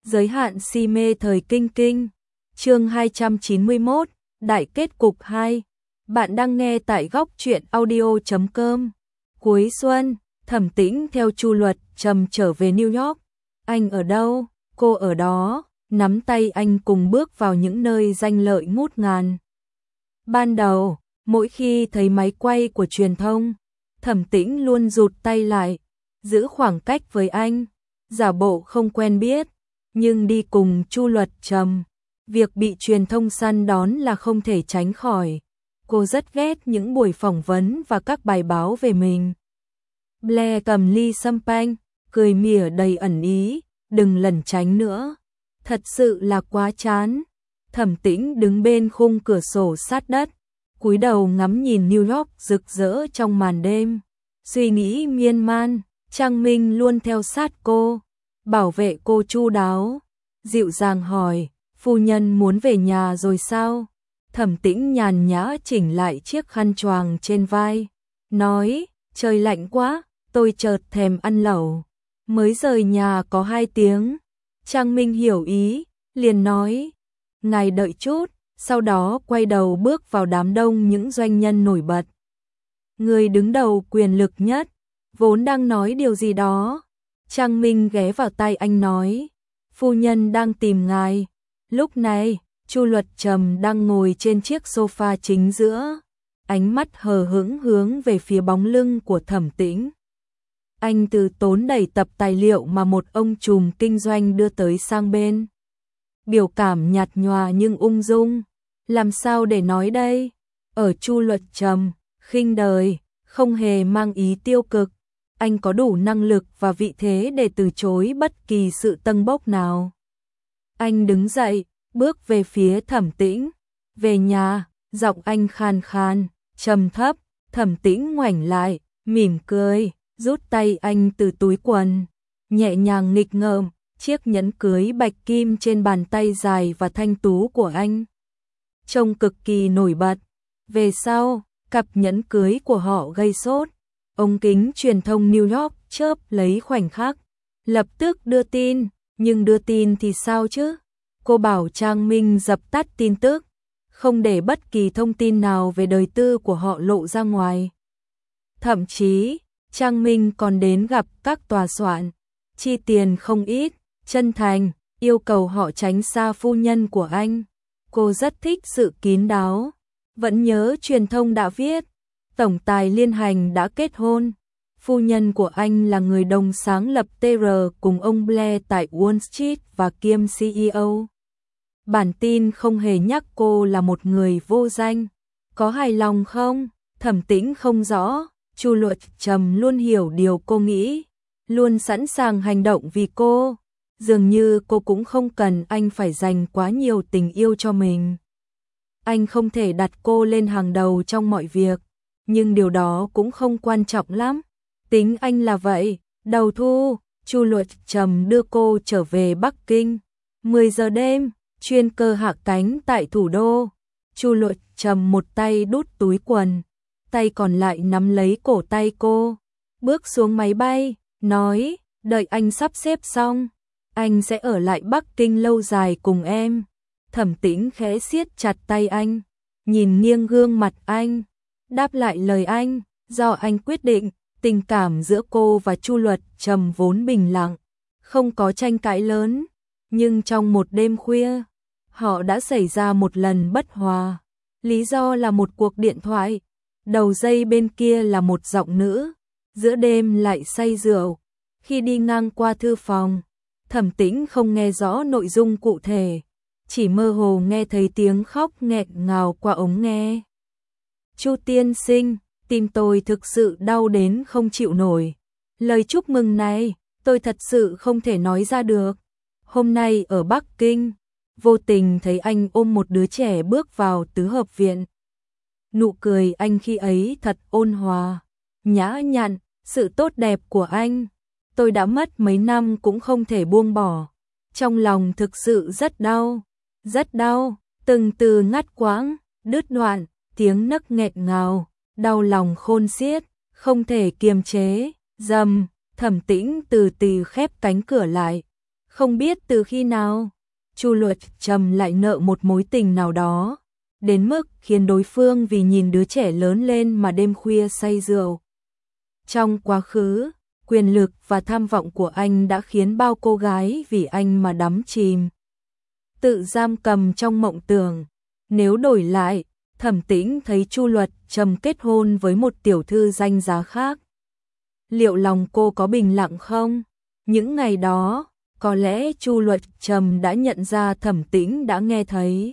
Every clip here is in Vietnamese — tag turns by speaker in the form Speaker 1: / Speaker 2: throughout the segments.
Speaker 1: Giới hạn si mê thời kinh kinh. Chương 291, Đại kết cục 2. Bạn đang nghe tại góc truyện audio.com. Cuối xuân, Thẩm Tĩnh theo Chu Luật Trầm trở về New York. Anh ở đâu? Cô ở đó, nắm tay anh cùng bước vào những nơi danh lợi ngút ngàn. Ban đầu, mỗi khi thấy máy quay của truyền thông, Thẩm Tĩnh luôn rụt tay lại, giữ khoảng cách với anh, giả bộ không quen biết, nhưng đi cùng Chu Luật Trầm, việc bị truyền thông săn đón là không thể tránh khỏi. Cô rất ghét những buổi phỏng vấn và các bài báo về mình. Blair cầm ly champagne, cười mỉa đầy ẩn ý, đừng lẩn tránh nữa. Thật sự là quá chán. Thẩm Tĩnh đứng bên khung cửa sổ sát đất, cúi đầu ngắm nhìn New York rực rỡ trong màn đêm. Suy nghĩ miên man, Trang Minh luôn theo sát cô, bảo vệ cô chu đáo. Dịu dàng hỏi, phu nhân muốn về nhà rồi sao? Thẩm Tĩnh nhàn nhã chỉnh lại chiếc khăn choàng trên vai, nói, trời lạnh quá, tôi chợt thèm ăn lẩu. Mới rời nhà có 2 tiếng. Trang Minh hiểu ý, liền nói, ngài đợi chút, sau đó quay đầu bước vào đám đông những doanh nhân nổi bật. Người đứng đầu quyền lực nhất, vốn đang nói điều gì đó. Trang Minh ghé vào tai anh nói, phu nhân đang tìm ngài. Lúc này, Chu Luật Trầm đang ngồi trên chiếc sofa chính giữa, ánh mắt hờ hững hướng về phía bóng lưng của Thẩm Tĩnh. Anh từ tốn đẩy tập tài liệu mà một ông trùm kinh doanh đưa tới sang bên. Biểu cảm nhạt nhòa nhưng ung dung, làm sao để nói đây? Ở Chu Luật Trầm, khinh đời, không hề mang ý tiêu cực. Anh có đủ năng lực và vị thế để từ chối bất kỳ sự tâng bốc nào. Anh đứng dậy, bước về phía Thẩm Tĩnh. Về nhà, giọng anh khàn khàn, trầm thấp. Thẩm Tĩnh ngoảnh lại, mỉm cười, rút tay anh từ túi quần, nhẹ nhàng nghịch ngợm chiếc nhẫn cưới bạch kim trên bàn tay dài và thanh tú của anh. Trông cực kỳ nổi bật. Về sau, cặp nhẫn cưới của họ gây sốt. Ống kính truyền thông New York chớp lấy khoảnh khắc, lập tức đưa tin, nhưng đưa tin thì sao chứ? Cô bảo Trang Minh dập tắt tin tức, không để bất kỳ thông tin nào về đời tư của họ lộ ra ngoài. Thậm chí, Trang Minh còn đến gặp các tòa soạn, chi tiền không ít, chân thành, yêu cầu họ tránh xa phu nhân của anh. Cô rất thích sự kín đáo. Vẫn nhớ truyền thông đã viết, tổng tài liên hành đã kết hôn. Phu nhân của anh là người đồng sáng lập TR cùng ông Blair tại Wall Street và kiêm CEO. Bản tin không hề nhắc cô là một người vô danh. Có hài lòng không? Thẩm Tĩnh không rõ. Chu Luật Trầm luôn hiểu điều cô nghĩ, luôn sẵn sàng hành động vì cô. Dường như cô cũng không cần anh phải dành quá nhiều tình yêu cho mình. Anh không thể đặt cô lên hàng đầu trong mọi việc, nhưng điều đó cũng không quan trọng lắm. Tính anh là vậy. Đầu thu, Chu Luật Trầm đưa cô trở về Bắc Kinh. 10 giờ đêm, chuyên cơ hạ cánh tại thủ đô. Chu Luật Trầm một tay đút túi quần, tay còn lại nắm lấy cổ tay cô, bước xuống máy bay, nói, đợi anh sắp xếp xong, anh sẽ ở lại Bắc Kinh lâu dài cùng em. Thẩm Tĩnh khẽ siết chặt tay anh, nhìn nghiêng gương mặt anh, đáp lại lời anh, do anh quyết định. Tình cảm giữa cô và Chu Luật Trầm vốn bình lặng, không có tranh cãi lớn, nhưng trong một đêm khuya, họ đã xảy ra một lần bất hòa. Lý do là một cuộc điện thoại, đầu dây bên kia là một giọng nữ, giữa đêm lại say rượu. Khi đi ngang qua thư phòng, Thẩm Tĩnh không nghe rõ nội dung cụ thể, chỉ mơ hồ nghe thấy tiếng khóc nghẹn ngào qua ống nghe. Chu tiên sinh, tim tôi thực sự đau đến không chịu nổi. Lời chúc mừng này, tôi thật sự không thể nói ra được. Hôm nay ở Bắc Kinh, vô tình thấy anh ôm một đứa trẻ bước vào tứ hợp viện. Nụ cười anh khi ấy thật ôn hòa, nhã nhặn, sự tốt đẹp của anh. Tôi đã mất mấy năm cũng không thể buông bỏ. Trong lòng thực sự rất đau, từng từ ngắt quãng, đứt đoạn, tiếng nấc nghẹn ngào. Đau lòng khôn xiết, không thể kiềm chế. Rầm, Thẩm Tĩnh từ từ khép cánh cửa lại, Không biết từ khi nào, Chu Luật Trầm lại nợ một mối tình nào đó, đến mức khiến đối phương vì nhìn đứa trẻ lớn lên mà đêm khuya say rượu. Trong quá khứ, quyền lực và tham vọng của anh đã khiến bao cô gái vì anh mà đắm chìm, tự giam cầm trong mộng tưởng. Nếu đổi lại, Thẩm Tĩnh thấy Chu Luật Trầm kết hôn với một tiểu thư danh giá khác, liệu lòng cô có bình lặng không? Những ngày đó, có lẽ Chu Luật Trầm đã nhận ra Thẩm Tĩnh đã nghe thấy.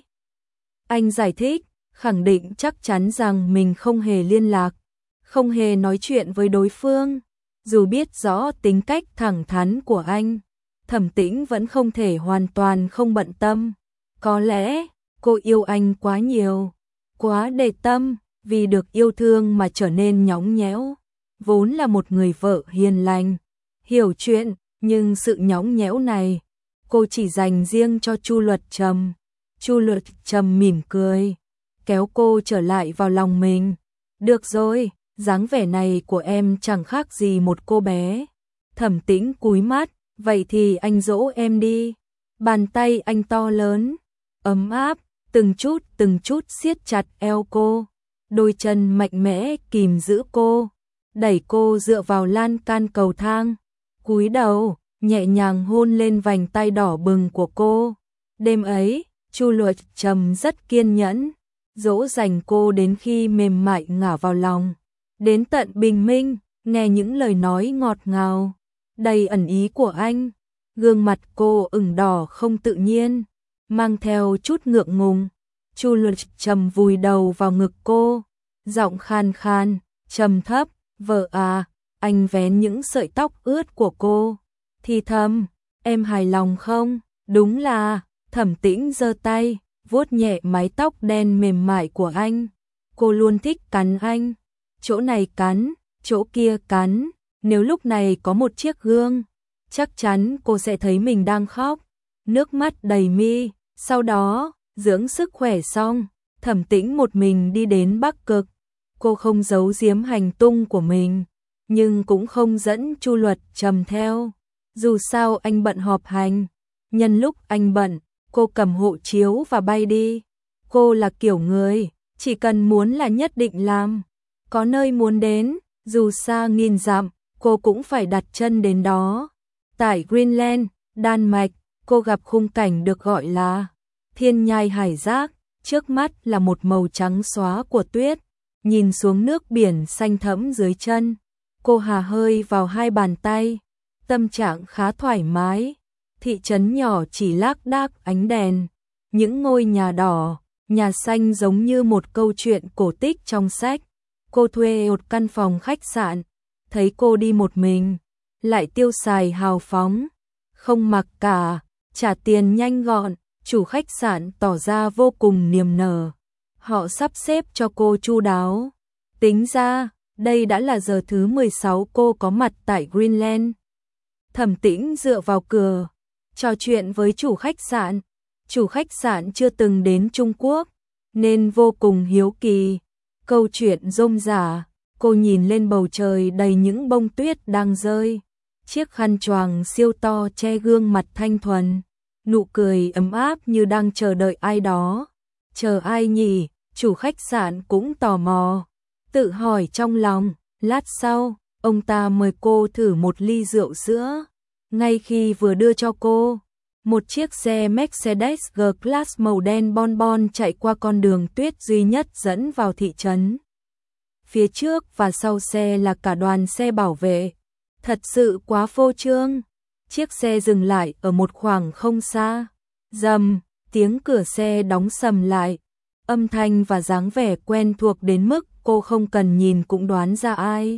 Speaker 1: Anh giải thích, khẳng định chắc chắn rằng mình không hề liên lạc, không hề nói chuyện với đối phương. Dù biết rõ tính cách thẳng thắn của anh, Thẩm Tĩnh vẫn không thể hoàn toàn không bận tâm. Có lẽ, cô yêu anh quá nhiều, quá để tâm, vì được yêu thương mà trở nên nhõng nhẽo. Vốn là một người vợ hiền lành, hiểu chuyện, nhưng sự nhõng nhẽo này, cô chỉ dành riêng cho Chu Luật Trầm. Chu Luật Trầm mỉm cười, kéo cô trở lại vào lòng mình. Được rồi, dáng vẻ này của em chẳng khác gì một cô bé. Thẩm Tĩnh cúi mắt, vậy thì anh dỗ em đi. Bàn tay anh to lớn, ấm áp, từng chút siết chặt eo cô. Đôi chân mạnh mẽ kìm giữ cô, đẩy cô dựa vào lan can cầu thang. Cúi đầu, nhẹ nhàng hôn lên vành tay đỏ bừng của cô. Đêm ấy, Chu Luật Trầm rất kiên nhẫn, dỗ dành cô đến khi mềm mại ngả vào lòng. Đến tận bình minh, nghe những lời nói ngọt ngào, đầy ẩn ý của anh. Gương mặt cô ửng đỏ không tự nhiên, mang theo chút ngượng ngùng. Chu Luật Trầm vùi đầu vào ngực cô, giọng khan khan, trầm thấp, vợ à. Anh vén những sợi tóc ướt của cô, thì thầm, em hài lòng không? Đúng là, Thẩm Tĩnh giơ tay, vuốt nhẹ mái tóc đen mềm mại của anh. Cô luôn thích cắn anh, chỗ này cắn, chỗ kia cắn. Nếu lúc này có một chiếc gương, chắc chắn cô sẽ thấy mình đang khóc, nước mắt đầy mi. Sau đó, dưỡng sức khỏe xong, Thẩm Tĩnh một mình đi đến Bắc Cực. Cô không giấu giếm hành tung của mình, nhưng cũng không dẫn Chu Luật Trầm theo. Dù sao anh bận họp hành, nhân lúc anh bận, cô cầm hộ chiếu và bay đi. Cô là kiểu người, chỉ cần muốn là nhất định làm. Có nơi muốn đến, dù xa nghìn dặm, cô cũng phải đặt chân đến đó. Tại Greenland, Đan Mạch, cô gặp khung cảnh được gọi là thiên nhai hải giác. Trước mắt là một màu trắng xóa của tuyết, nhìn xuống nước biển xanh thẫm dưới chân. Cô hà hơi vào hai bàn tay, tâm trạng khá thoải mái. Thị trấn nhỏ chỉ lác đác ánh đèn, những ngôi nhà đỏ, nhà xanh giống như một câu chuyện cổ tích trong sách. Cô thuê một căn phòng khách sạn, thấy cô đi một mình, lại tiêu xài hào phóng, không mặc cả, trả tiền nhanh gọn. Chủ khách sạn tỏ ra vô cùng niềm nở, họ sắp xếp cho cô chu đáo. Tính ra, đây đã là giờ thứ 16 cô có mặt tại Greenland. Thẩm Tĩnh dựa vào cửa, trò chuyện với chủ khách sạn. Chủ khách sạn chưa từng đến Trung Quốc, nên vô cùng hiếu kỳ. Câu chuyện rôm rả, cô nhìn lên bầu trời đầy những bông tuyết đang rơi. Chiếc khăn choàng siêu to che gương mặt thanh thuần, nụ cười ấm áp như đang chờ đợi ai đó. Chờ ai nhỉ? Chủ khách sạn cũng tò mò, tự hỏi trong lòng. Lát sau, ông ta mời cô thử một ly rượu sữa. Ngay khi vừa đưa cho cô, một chiếc xe Mercedes G-Class màu đen bon bon chạy qua con đường tuyết duy nhất dẫn vào thị trấn. Phía trước và sau xe là cả đoàn xe bảo vệ. Thật sự quá phô trương. Chiếc xe dừng lại ở một khoảng không xa. Rầm, tiếng cửa xe đóng sầm lại. Âm thanh và dáng vẻ quen thuộc đến mức cô không cần nhìn cũng đoán ra ai.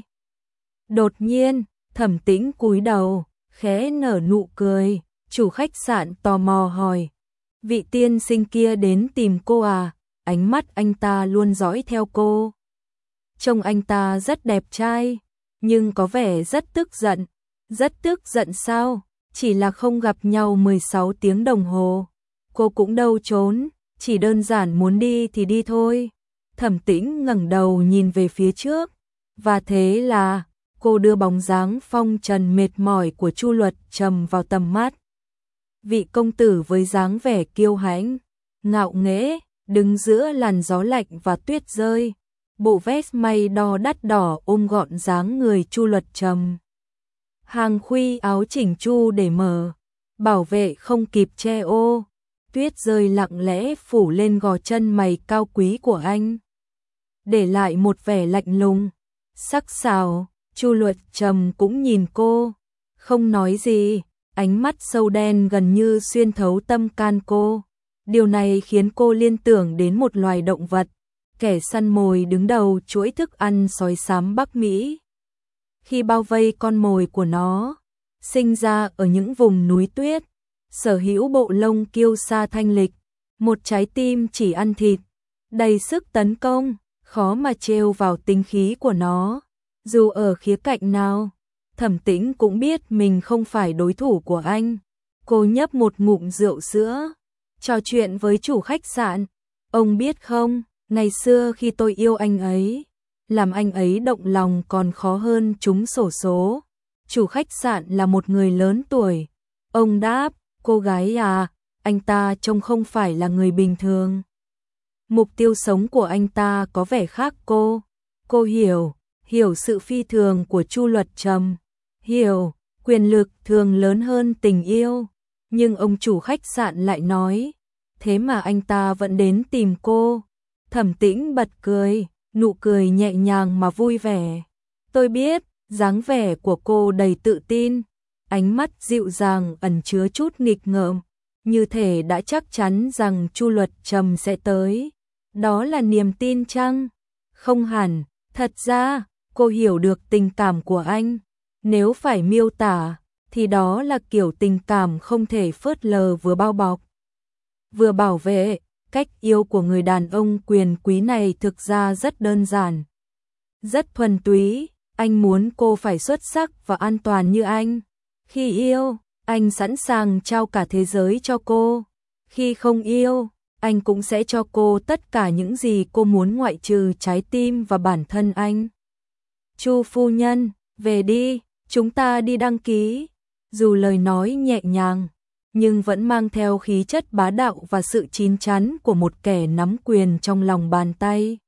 Speaker 1: Đột nhiên, Thẩm Tĩnh cúi đầu, khẽ nở nụ cười. Chủ khách sạn tò mò hỏi, vị tiên sinh kia đến tìm cô à? Ánh mắt anh ta luôn dõi theo cô. Trông anh ta rất đẹp trai, nhưng có vẻ rất tức giận. Rất tức giận sao? Chỉ là không gặp nhau 16 tiếng đồng hồ. Cô cũng đâu trốn, chỉ đơn giản muốn đi thì đi thôi. Thẩm Tĩnh ngẩng đầu nhìn về phía trước, và thế là cô đưa bóng dáng phong trần mệt mỏi của Chu Luật Trầm vào tầm mắt. vị công tử với dáng vẻ kiêu hãnh, ngạo nghễ, đứng giữa làn gió lạnh và tuyết rơi, bộ vest may đo đắt đỏ ôm gọn dáng người Chu Luật Trầm. Hàng khuy áo chỉnh chu để mở, bảo vệ không kịp che ô, tuyết rơi lặng lẽ phủ lên gò chân mày cao quý của anh, để lại một vẻ lạnh lùng, sắc sảo. Chu Luật Trầm cũng nhìn cô, không nói gì, ánh mắt sâu đen gần như xuyên thấu tâm can cô. Điều này khiến cô liên tưởng đến một loài động vật, kẻ săn mồi đứng đầu chuỗi thức ăn sói xám Bắc Mỹ. Khi bao vây con mồi của nó, sinh ra ở những vùng núi tuyết, sở hữu bộ lông kiêu sa thanh lịch, một trái tim chỉ ăn thịt, đầy sức tấn công, khó mà trêu vào tính khí của nó. Dù ở khía cạnh nào, Thẩm Tĩnh cũng biết mình không phải đối thủ của anh. Cô nhấp một ngụm rượu sữa, trò chuyện với chủ khách sạn. Ông biết không, ngày xưa khi tôi yêu anh ấy, làm anh ấy động lòng còn khó hơn trúng xổ số. Chủ khách sạn là một người lớn tuổi. Ông đáp, cô gái à, anh ta trông không phải là người bình thường. Mục tiêu sống của anh ta có vẻ khác cô. Cô hiểu sự phi thường của Chu Luật Trầm, hiểu quyền lực thường lớn hơn tình yêu. Nhưng ông chủ khách sạn lại nói, thế mà anh ta vẫn đến tìm cô. Thẩm Tĩnh bật cười, nụ cười nhẹ nhàng mà vui vẻ. Tôi biết, dáng vẻ của cô đầy tự tin, ánh mắt dịu dàng ẩn chứa chút nghịch ngợm, như thể đã chắc chắn rằng Chu Luật Trầm sẽ tới. Đó là niềm tin chăng? Không hẳn, thật ra, cô hiểu được tình cảm của anh. Nếu phải miêu tả, thì đó là kiểu tình cảm không thể phớt lờ, vừa bao bọc, vừa bảo vệ. Cách yêu của người đàn ông quyền quý này thực ra rất đơn giản, rất thuần túy. Anh muốn cô phải xuất sắc và an toàn như anh. Khi yêu, anh sẵn sàng trao cả thế giới cho cô. Khi không yêu, anh cũng sẽ cho cô tất cả những gì cô muốn ngoại trừ trái tim và bản thân anh. Chu phu nhân, về đi, chúng ta đi đăng ký. Dù lời nói nhẹ nhàng, nhưng vẫn mang theo khí chất bá đạo và sự chín chắn của một kẻ nắm quyền trong lòng bàn tay.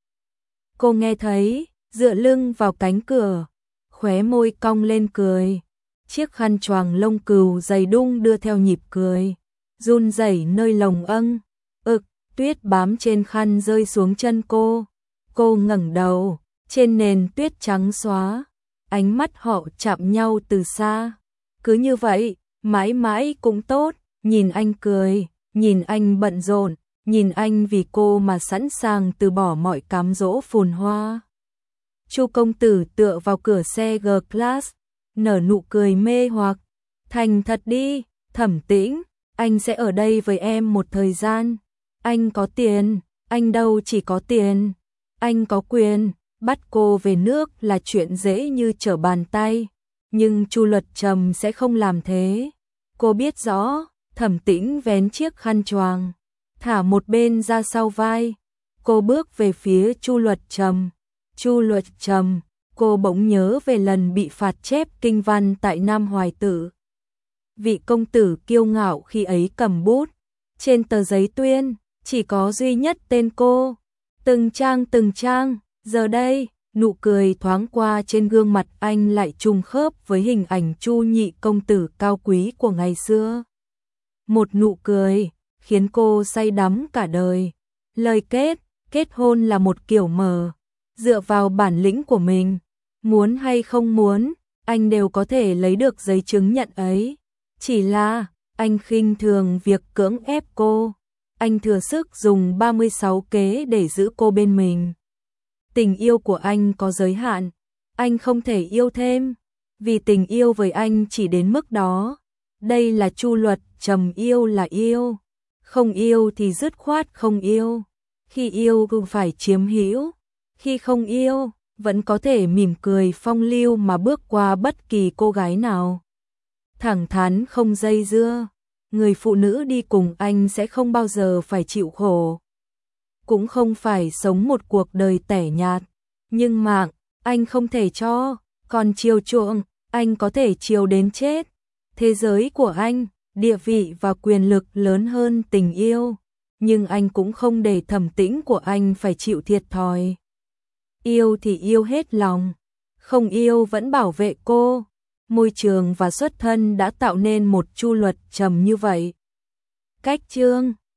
Speaker 1: Cô nghe thấy, dựa lưng vào cánh cửa, khóe môi cong lên cười. Chiếc khăn choàng lông cừu dày đung đưa theo nhịp cười, run rẩy nơi lồng âng. Tuyết bám trên khăn rơi xuống chân cô. Cô ngẩng đầu, trên nền tuyết trắng xóa, ánh mắt họ chạm nhau từ xa. Cứ như vậy, mãi mãi cũng tốt. Nhìn anh cười, nhìn anh bận rộn, nhìn anh vì cô mà sẵn sàng từ bỏ mọi cám dỗ phồn hoa. Chu công tử tựa vào cửa xe G-Class, nở nụ cười mê hoặc. Thành thật đi, Thẩm Tĩnh, anh sẽ ở đây với em một thời gian. Anh có tiền, anh đâu chỉ có tiền, anh có quyền. Bắt cô về nước là chuyện dễ như trở bàn tay, nhưng Chu Luật Trầm sẽ không làm thế. Cô biết rõ. Thẩm Tĩnh vén chiếc khăn choàng, thả một bên ra sau vai. Cô bước về phía Chu Luật Trầm. Chu Luật Trầm, cô bỗng nhớ về lần bị phạt chép kinh văn tại Nam Hoài Tử. Vị công tử kiêu ngạo khi ấy cầm bút, trên tờ giấy tuyên chỉ có duy nhất tên cô. Từng trang, giờ đây, nụ cười thoáng qua trên gương mặt anh lại trùng khớp với hình ảnh Chu nhị công tử cao quý của ngày xưa. Một nụ cười khiến cô say đắm cả đời. Lời kết hôn là một kiểu mờ, dựa vào bản lĩnh của mình, muốn hay không muốn, anh đều có thể lấy được giấy chứng nhận ấy. Chỉ là, anh khinh thường việc cưỡng ép cô, anh thừa sức dùng 36 kế để giữ cô bên mình. Tình yêu của anh có giới hạn, anh không thể yêu thêm, vì tình yêu với anh chỉ đến mức đó. Đây là Chu Luật Trầm, yêu là yêu, không yêu thì dứt khoát không yêu. Khi yêu cũng phải chiếm hữu, khi không yêu, vẫn có thể mỉm cười phong lưu mà bước qua bất kỳ cô gái nào. Thẳng thắn không dây dưa, người phụ nữ đi cùng anh sẽ không bao giờ phải chịu khổ, cũng không phải sống một cuộc đời tẻ nhạt. Nhưng mạng, anh không thể cho, còn chiều chuộng, anh có thể chiều đến chết. Thế giới của anh địa vị và quyền lực lớn hơn tình yêu, nhưng anh cũng không để Thẩm Tĩnh của anh phải chịu thiệt thòi. Yêu thì yêu hết lòng, không yêu vẫn bảo vệ cô. Môi trường và xuất thân đã tạo nên một chu luật trầm như vậy. Cách chương